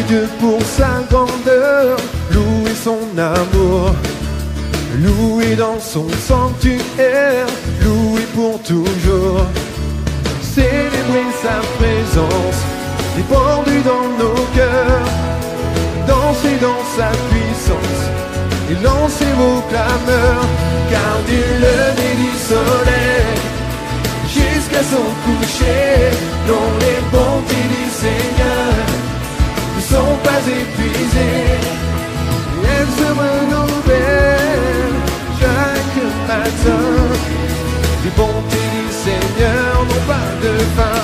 Dieu pour sa grandeur, louez son amour, louez dans son sanctuaire, louez pour toujours. Célébrez sa présence, répandue dans nos cœurs, dansez dans sa puissance et lancez vos clameurs, car du lever du soleil jusqu'à son coucher, non, les bontés du Seigneur ne sont pas épuisées, et elles se renouvellent chaque matin. Les bontés du Seigneur n'ont pas de fin.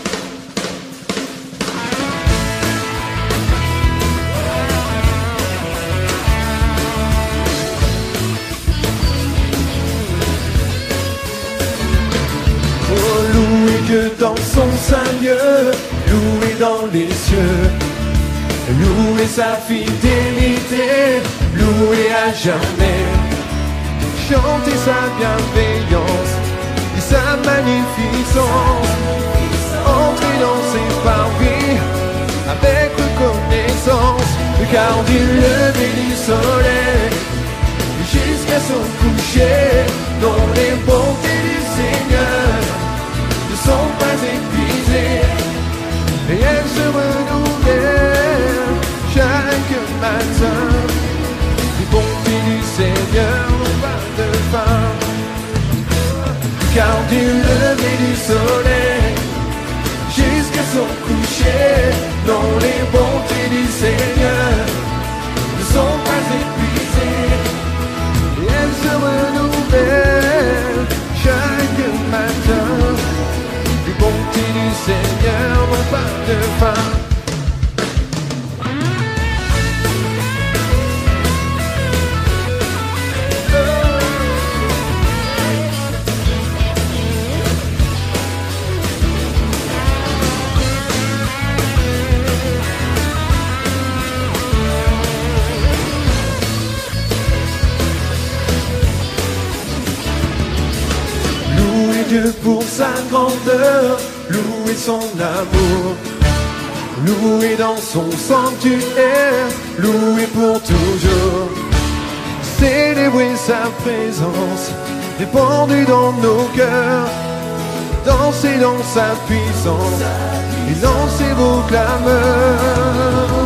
Louez Dieu dans son saint lieu, louez dans les cieux, louez sa fidélité, louez à jamais. Chantez sa bienveillance et sa magnificence, entrez dans ses parvis avec reconnaissance, car du lever du soleil jusqu'à son coucher, dans les bontés du Seigneur ne sont pas épuisées, et elles se renouvellent chaque matin. Les bontés du Seigneur n'ont pas de fin, car du lever du soleil jusqu'à son coucher, non, les bontés du Seigneur ne sont pas épuisées, et elles se renouvellent chaque matin. Les bontés du Seigneur n'ont pas de fin. Dieu pour sa grandeur, louez son amour, louez dans son sanctuaire, louez pour toujours. Célébrez sa présence, répandue dans nos cœurs, dansez dans sa puissance et lancez vos clameurs,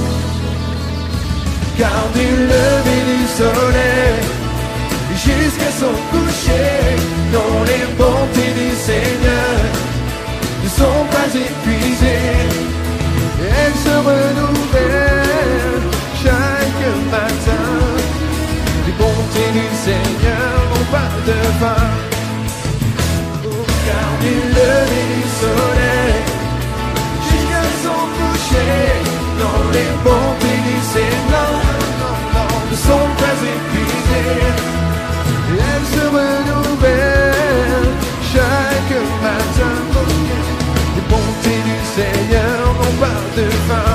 car du lever du soleil jusqu'à son coucher, dont les bontés du Seigneur ne sont pas épuisées, et elles se renouvellent chaque matin. Les bontés du Seigneur n'ont pas de fin, car du lever du soleil jusqu'à son coucher, dont les bontés du Seigneur ne sont pas épuisées, et elles se renouvellent chaque matin. Les bontés du Seigneur n'ont pas de fin.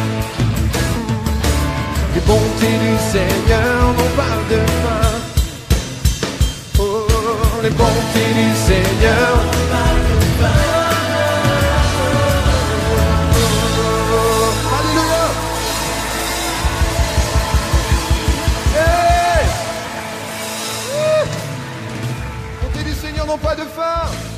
Les bontés du Seigneur n'ont pas de fin. Oh, les bontés du Seigneur n'ont pas de fin. Oh, alléluia. Hey! Bontés du Seigneur n'ont pas de fin.